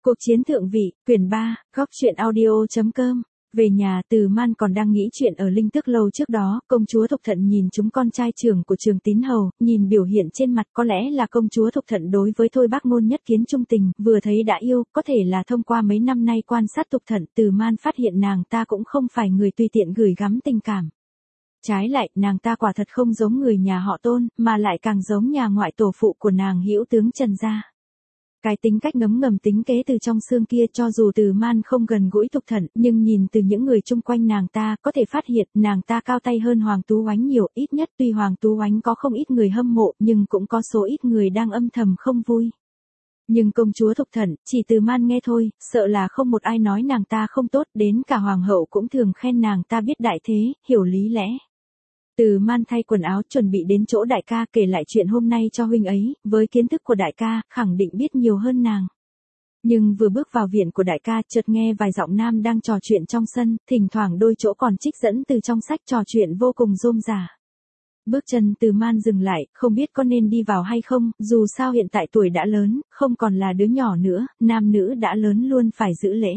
Cuộc chiến thượng vị, quyển 3, góc truyện audio.com. Về nhà, Từ Man còn đang nghĩ chuyện ở Linh Tước lâu trước đó, công chúa Thục Thận nhìn chúng con trai trưởng của Trường Tín Hầu, nhìn biểu hiện trên mặt có lẽ là công chúa Thục Thận đối với Thôi Bác Ngôn nhất kiến trung tình, vừa thấy đã yêu, có thể là thông qua mấy năm nay quan sát Thục Thận, Từ Man phát hiện nàng ta cũng không phải người tùy tiện gửi gắm tình cảm. Trái lại, nàng ta quả thật không giống người nhà họ Tôn, mà lại càng giống nhà ngoại tổ phụ của nàng Hữu tướng Trần gia. Cái tính cách ngấm ngầm tính kế từ trong xương kia, cho dù Từ Man không gần gũi Thục Thận, nhưng nhìn từ những người chung quanh nàng ta, có thể phát hiện nàng ta cao tay hơn Hoàng Tú Oánh nhiều, ít nhất tuy Hoàng Tú Oánh có không ít người hâm mộ, nhưng cũng có số ít người đang âm thầm không vui. Nhưng công chúa Thục Thận, chỉ Từ Man nghe thôi, sợ là không một ai nói nàng ta không tốt, đến cả hoàng hậu cũng thường khen nàng ta biết đại thế, hiểu lý lẽ. Từ Man thay quần áo chuẩn bị đến chỗ đại ca kể lại chuyện hôm nay cho huynh ấy, với kiến thức của đại ca, khẳng định biết nhiều hơn nàng. Nhưng vừa bước vào viện của đại ca, chợt nghe vài giọng nam đang trò chuyện trong sân, thỉnh thoảng đôi chỗ còn trích dẫn từ trong sách trò chuyện vô cùng rôm rả. Bước chân Từ Man dừng lại, không biết có nên đi vào hay không, dù sao hiện tại tuổi đã lớn, không còn là đứa nhỏ nữa, nam nữ đã lớn luôn phải giữ lễ.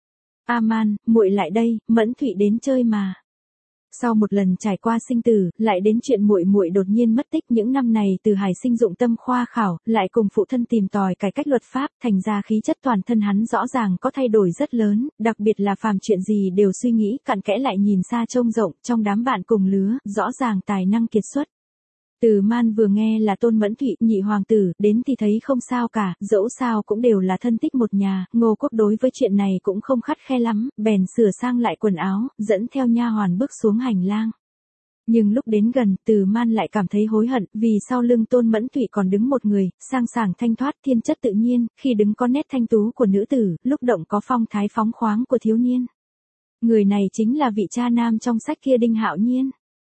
A Man, muội lại đây, Mẫn Thụy đến chơi mà. Sau một lần trải qua sinh tử, lại đến chuyện muội muội đột nhiên mất tích, những năm này Từ Hải Sinh dụng tâm khoa khảo, lại cùng phụ thân tìm tòi cải cách luật pháp, thành ra khí chất toàn thân hắn rõ ràng có thay đổi rất lớn, đặc biệt là phàm chuyện gì đều suy nghĩ cặn kẽ, lại nhìn xa trông rộng, trong đám bạn cùng lứa, rõ ràng tài năng kiệt xuất. Từ Man vừa nghe là Tôn Mẫn Thụy, nhị hoàng tử, đến thì thấy không sao cả, dẫu sao cũng đều là thân tích một nhà, Ngô Quốc đối với chuyện này cũng không khắt khe lắm, bèn sửa sang lại quần áo, dẫn theo nha hoàn bước xuống hành lang. Nhưng lúc đến gần, Từ Man lại cảm thấy hối hận, vì sau lưng Tôn Mẫn Thụy còn đứng một người, sang sảng thanh thoát, thiên chất tự nhiên, khi đứng có nét thanh tú của nữ tử, lúc động có phong thái phóng khoáng của thiếu niên. Người này chính là vị cha nam trong sách kia, Đinh Hạo Nhiên.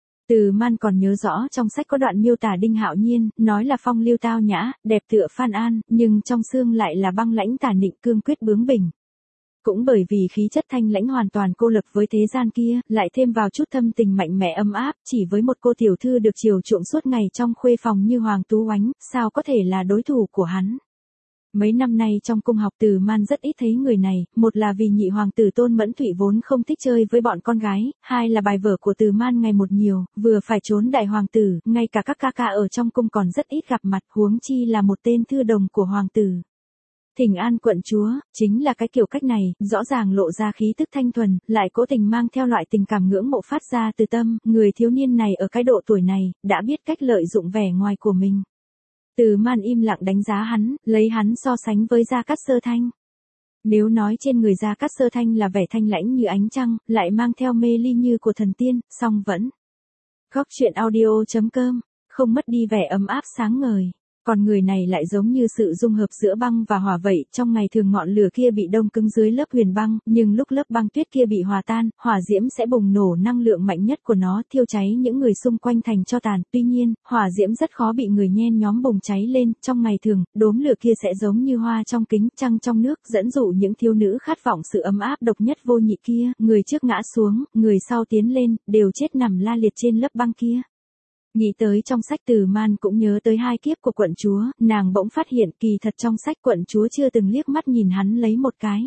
Từ Man còn nhớ rõ trong sách có đoạn miêu tả Đinh Hạo Nhiên, nói là phong lưu tao nhã, đẹp tựa Phan An, nhưng trong xương lại là băng lãnh tà nịnh, cương quyết bướng bỉnh. Cũng bởi vì khí chất thanh lãnh hoàn toàn cô lập với thế gian kia, lại thêm vào chút thâm tình mạnh mẽ ấm áp, chỉ với một cô tiểu thư được chiều chuộng suốt ngày trong khuê phòng như Hoàng Tú Oánh, sao có thể là đối thủ của hắn. Mấy năm nay trong cung học, Từ Man rất ít thấy người này, một là vì nhị hoàng tử Tôn Mẫn Thụy vốn không thích chơi với bọn con gái, hai là bài vở của Từ Man ngày một nhiều, vừa phải trốn đại hoàng tử, ngay cả các ca ca ở trong cung còn rất ít gặp mặt, huống chi là một tên thư đồng của hoàng tử. Thỉnh an quận chúa, chính là cái kiểu cách này, rõ ràng lộ ra khí tức thanh thuần, lại cố tình mang theo loại tình cảm ngưỡng mộ phát ra từ tâm, người thiếu niên này ở cái độ tuổi này, đã biết cách lợi dụng vẻ ngoài của mình. Từ Man im lặng đánh giá hắn, lấy hắn so sánh với Gia Cát Sơ Thanh. Nếu nói trên người Gia Cát Sơ Thanh là vẻ thanh lãnh như ánh trăng, lại mang theo mê ly như của thần tiên, song vẫn. Góc truyện audio.com, không mất đi vẻ ấm áp sáng ngời. Còn người này lại giống như sự dung hợp giữa băng và hỏa vậy, trong ngày thường ngọn lửa kia bị đông cứng dưới lớp huyền băng, nhưng lúc lớp băng tuyết kia bị hòa tan, hỏa diễm sẽ bùng nổ năng lượng mạnh nhất của nó, thiêu cháy những người xung quanh thành tro tàn. Tuy nhiên, hỏa diễm rất khó bị người nhen nhóm bùng cháy lên, trong ngày thường, đốm lửa kia sẽ giống như hoa trong kính, trăng trong nước, dẫn dụ những thiếu nữ khát vọng sự ấm áp độc nhất vô nhị kia, người trước ngã xuống, người sau tiến lên, đều chết nằm la liệt trên lớp băng kia. Nghĩ tới trong sách, Từ Man cũng nhớ tới hai kiếp của quận chúa, nàng bỗng phát hiện kỳ thật trong sách quận chúa chưa từng liếc mắt nhìn hắn lấy một cái.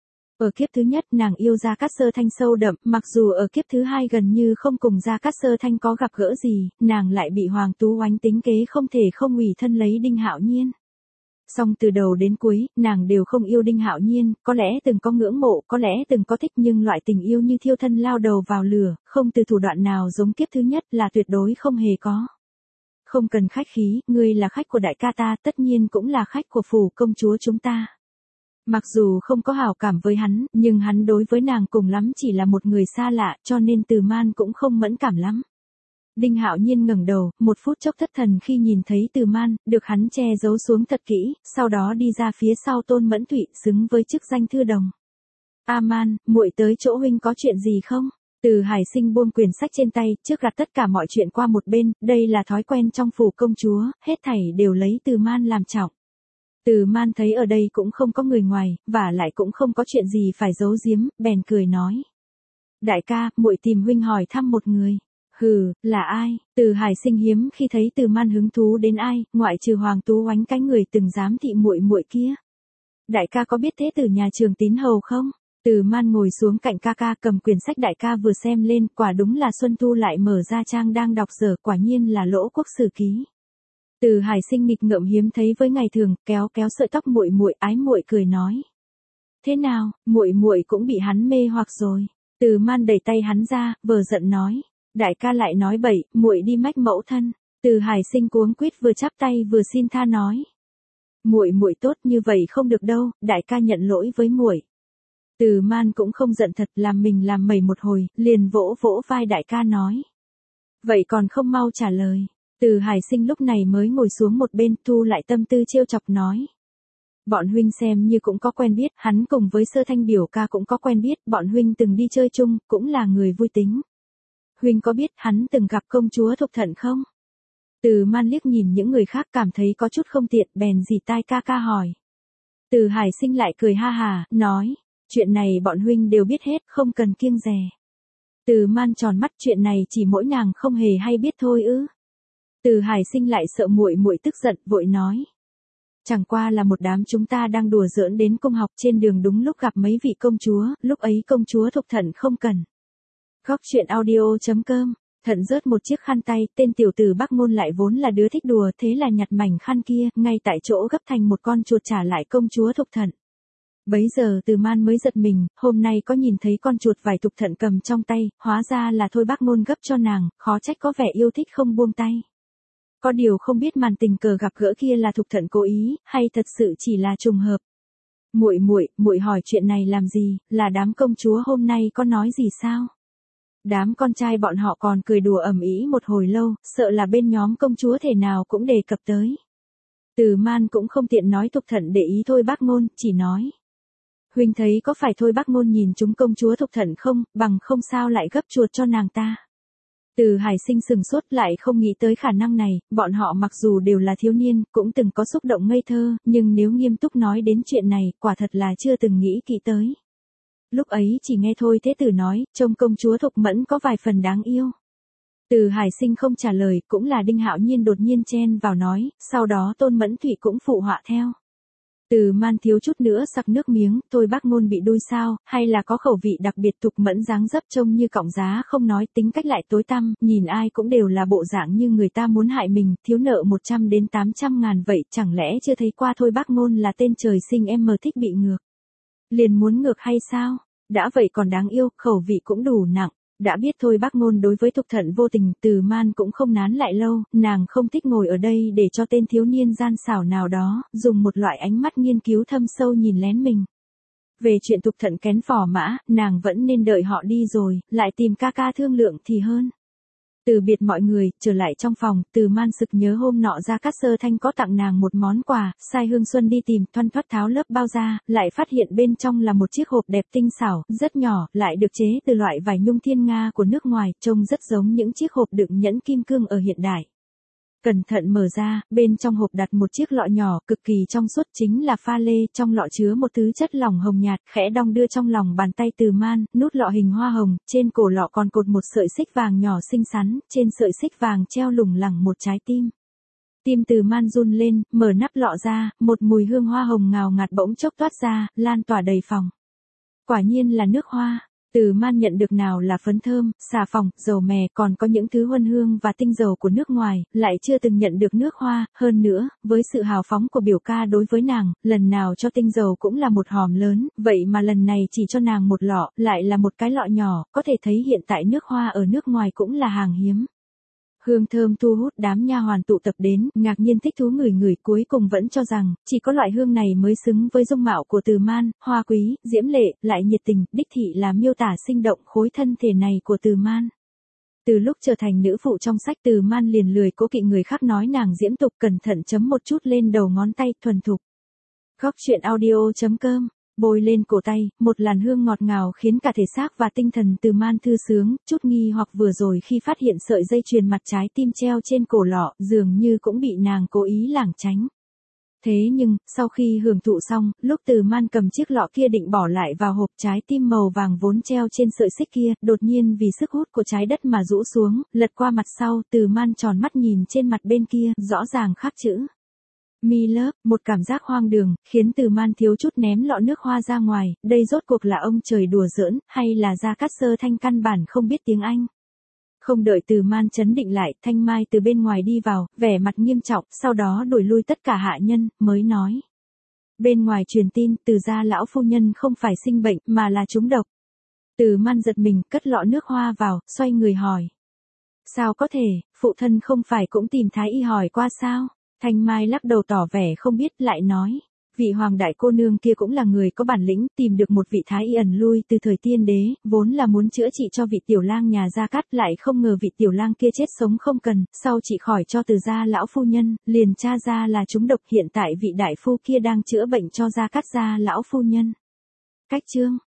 Ở kiếp thứ nhất nàng yêu Gia Cát Sơ Thanh sâu đậm, mặc dù ở kiếp thứ hai gần như không cùng Gia Cát Sơ Thanh có gặp gỡ gì, nàng lại bị Hoàng Tú Oánh tính kế không thể không ủy thân lấy Đinh Hạo Nhiên. Song từ đầu đến cuối, nàng đều không yêu Đinh Hạo Nhiên, có lẽ từng có ngưỡng mộ, có lẽ từng có thích, nhưng loại tình yêu như thiêu thân lao đầu vào lửa, không từ thủ đoạn nào giống kiếp thứ nhất là tuyệt đối không hề có. Không cần khách khí, ngươi là khách của đại ca ta, tất nhiên cũng là khách của phủ công chúa chúng ta. Mặc dù không có hảo cảm với hắn, nhưng hắn đối với nàng cùng lắm chỉ là một người xa lạ, cho nên Từ Man cũng không mẫn cảm lắm. Đinh Hạo Nhiên ngẩng đầu, một phút chốc thất thần khi nhìn thấy Từ Man, được hắn che giấu xuống thật kỹ, sau đó đi ra phía sau Tôn Mẫn Thụy, xứng với chức danh thư đồng. A Man, muội tới chỗ huynh có chuyện gì không? Từ Hải Sinh buông quyển sách trên tay, trước gạt tất cả mọi chuyện qua một bên, đây là thói quen trong phủ công chúa, hết thảy đều lấy Từ Man làm trọng. Từ Man thấy ở đây cũng không có người ngoài, và lại cũng không có chuyện gì phải giấu giếm, bèn cười nói. Đại ca, muội tìm huynh hỏi thăm một người. Hừ, là ai? Từ Hải Sinh hiếm khi thấy Từ Man hứng thú đến ai, ngoại trừ Hoàng Tú Oánh cái người từng dám thị muội muội kia. Đại ca có biết thế tử nhà Trường Tín Hầu không? Từ Man ngồi xuống cạnh ca ca cầm quyển sách đại ca vừa xem lên, quả đúng là Xuân Thu lại mở ra trang đang đọc dở, quả nhiên là Lỗ Quốc Sử Ký. Từ Hải Sinh nghịch ngợm hiếm thấy với ngày thường, kéo kéo sợi tóc muội muội, ái muội cười nói: "Thế nào, muội muội cũng bị hắn mê hoặc rồi?" Từ Man đẩy tay hắn ra, vờ giận nói: "Đại ca lại nói bậy, muội đi mách mẫu thân." Từ Hải Sinh cuống quýt vừa chắp tay vừa xin tha nói: "Muội muội tốt như vậy không được đâu, đại ca nhận lỗi với muội." Từ Man cũng không giận thật, làm mình làm mẩy một hồi, liền vỗ vỗ vai đại ca nói: "Vậy còn không mau trả lời." Từ Hải Sinh lúc này mới ngồi xuống một bên, thu lại tâm tư trêu chọc nói: "Bọn huynh xem như cũng có quen biết, hắn cùng với Sơ Thanh biểu ca cũng có quen biết, bọn huynh từng đi chơi chung, cũng là người vui tính. Huynh có biết hắn từng gặp công chúa Thục Thận không?" Từ Man liếc nhìn những người khác cảm thấy có chút không tiện, bèn dì tai ca ca hỏi. Từ Hải Sinh lại cười ha hà, nói: "Chuyện này bọn huynh đều biết hết, không cần kiêng dè." Từ Man tròn mắt, chuyện này chỉ mỗi nàng không hề hay biết thôi ư? Từ Hải Sinh lại sợ muội muội tức giận, vội nói: "Chẳng qua là một đám chúng ta đang đùa giỡn đến cung học, trên đường đúng lúc gặp mấy vị công chúa, lúc ấy công chúa Thục Thận không cần." Góc truyện audio.com. Thận rớt một chiếc khăn tay, tên tiểu tử Bắc Môn lại vốn là đứa thích đùa, thế là nhặt mảnh khăn kia, ngay tại chỗ gấp thành một con chuột trả lại công chúa Thục Thận. Bấy giờ Từ Man mới giật mình, hôm nay có nhìn thấy con chuột vải Thục Thận cầm trong tay, hóa ra là thôi Bắc Môn gấp cho nàng, khó trách có vẻ yêu thích không buông tay. Có điều không biết màn tình cờ gặp gỡ kia là Thục Thận cố ý, hay thật sự chỉ là trùng hợp. Muội hỏi chuyện này làm gì, là đám công chúa hôm nay có nói gì sao?" Đám con trai bọn họ còn cười đùa ầm ĩ một hồi lâu, sợ là bên nhóm công chúa thể nào cũng đề cập tới. Từ Man cũng không tiện nói Thục Thận để ý thôi Bắc Ngôn, chỉ nói: "Huynh thấy có phải thôi Bắc Ngôn nhìn chúng công chúa Thục Thận không, bằng không sao lại gấp chuột cho nàng ta." Từ Hải Sinh sừng sốt, lại không nghĩ tới khả năng này, bọn họ mặc dù đều là thiếu niên, cũng từng có xúc động ngây thơ, nhưng nếu nghiêm túc nói đến chuyện này, quả thật là chưa từng nghĩ kỹ tới. Lúc ấy chỉ nghe thôi thế tử nói, trông công chúa Thục Mẫn có vài phần đáng yêu. Từ Hải Sinh không trả lời, cũng là Đinh Hạo Nhiên đột nhiên chen vào nói, sau đó Tôn Mẫn Thụy cũng phụ họa theo. Từ Man thiếu chút nữa sặc nước miếng, thôi Bắc Ngôn bị đuôi sao, hay là có khẩu vị đặc biệt, Thục Mẫn dáng dấp trông như cọng giá không nói, tính cách lại tối tăm, nhìn ai cũng đều là bộ dạng như người ta muốn hại mình, thiếu nợ 100 đến 800 ngàn vậy, chẳng lẽ chưa thấy qua thôi Bắc Ngôn là tên trời sinh em mờ thích bị ngược. Liền muốn ngược hay sao? Đã vậy còn đáng yêu, khẩu vị cũng đủ nặng. Đã biết thôi Bắc Ngôn đối với Thục Thận vô tình, Từ Man cũng không nán lại lâu, nàng không thích ngồi ở đây để cho tên thiếu niên gian xảo nào đó, dùng một loại ánh mắt nghiên cứu thâm sâu nhìn lén mình. Về chuyện Thục Thận kén phò mã, nàng vẫn nên đợi họ đi rồi, lại tìm ca ca thương lượng thì hơn. Từ biệt mọi người, trở lại trong phòng, Từ Man sực nhớ hôm nọ Gia Cát Sơ Thanh có tặng nàng một món quà, sai Hương Xuân đi tìm, thoăn thoắt tháo lớp bao ra, lại phát hiện bên trong là một chiếc hộp đẹp tinh xảo, rất nhỏ, lại được chế từ loại vải nhung thiên nga của nước ngoài, trông rất giống những chiếc hộp đựng nhẫn kim cương ở hiện đại. Cẩn thận mở ra, bên trong hộp đặt một chiếc lọ nhỏ, cực kỳ trong suốt, chính là pha lê, trong lọ chứa một thứ chất lỏng hồng nhạt, khẽ đong đưa trong lòng bàn tay Từ Man, nút lọ hình hoa hồng, trên cổ lọ còn cột một sợi xích vàng nhỏ xinh xắn, trên sợi xích vàng treo lủng lẳng một trái tim. Tim Từ Man run lên, mở nắp lọ ra, một mùi hương hoa hồng ngào ngạt bỗng chốc toát ra, lan tỏa đầy phòng. Quả nhiên là nước hoa. Từ Man nhận được nào là phấn thơm, xà phòng, dầu mè, còn có những thứ huân hương và tinh dầu của nước ngoài, lại chưa từng nhận được nước hoa, hơn nữa, với sự hào phóng của biểu ca đối với nàng, lần nào cho tinh dầu cũng là một hòm lớn, vậy mà lần này chỉ cho nàng một lọ, lại là một cái lọ nhỏ, có thể thấy hiện tại nước hoa ở nước ngoài cũng là hàng hiếm. Hương thơm thu hút đám nha hoàn tụ tập đến, ngạc nhiên thích thú ngửi ngửi, cuối cùng vẫn cho rằng, chỉ có loại hương này mới xứng với dung mạo của Từ Man, hoa quý, diễm lệ, lại nhiệt tình, đích thị là miêu tả sinh động khối thân thể này của Từ Man. Từ lúc trở thành nữ phụ trong sách, Từ Man liền lười cố kỵ người khác nói nàng diễm tục, cẩn thận chấm một chút lên đầu ngón tay, thuần thục. Góc truyện audio.com. Bôi lên cổ tay, một làn hương ngọt ngào khiến cả thể xác và tinh thần Từ Man thư sướng, chút nghi hoặc vừa rồi khi phát hiện sợi dây chuyền mặt trái tim treo trên cổ lọ, dường như cũng bị nàng cố ý lảng tránh. Thế nhưng, sau khi hưởng thụ xong, lúc Từ Man cầm chiếc lọ kia định bỏ lại vào hộp, trái tim màu vàng vốn treo trên sợi xích kia, đột nhiên vì sức hút của trái đất mà rũ xuống, lật qua mặt sau, Từ Man tròn mắt nhìn trên mặt bên kia, rõ ràng khắc chữ. Mi lớp, một cảm giác hoang đường, khiến Từ Man thiếu chút ném lọ nước hoa ra ngoài, đây rốt cuộc là ông trời đùa giỡn, hay là Gia Cát Sơ Thanh căn bản không biết tiếng Anh. Không đợi Từ Man chấn định lại, Thanh Mai từ bên ngoài đi vào, vẻ mặt nghiêm trọng, sau đó đuổi lui tất cả hạ nhân, mới nói. Bên ngoài truyền tin, Từ gia lão phu nhân không phải sinh bệnh, mà là trúng độc. Từ Man giật mình, cất lọ nước hoa vào, xoay người hỏi. Sao có thể, phụ thân không phải cũng tìm thái y hỏi qua sao? Thanh Mai lắc đầu tỏ vẻ không biết, lại nói. Vị hoàng đại cô nương kia cũng là người có bản lĩnh, tìm được một vị thái y ẩn lui từ thời tiên đế, vốn là muốn chữa trị cho vị tiểu lang nhà Gia Cát, lại không ngờ vị tiểu lang kia chết sống không cần, sau trị khỏi cho Từ gia lão phu nhân, liền tra ra là trúng độc, hiện tại vị đại phu kia đang chữa bệnh cho Gia Cát gia lão phu nhân. Cách chương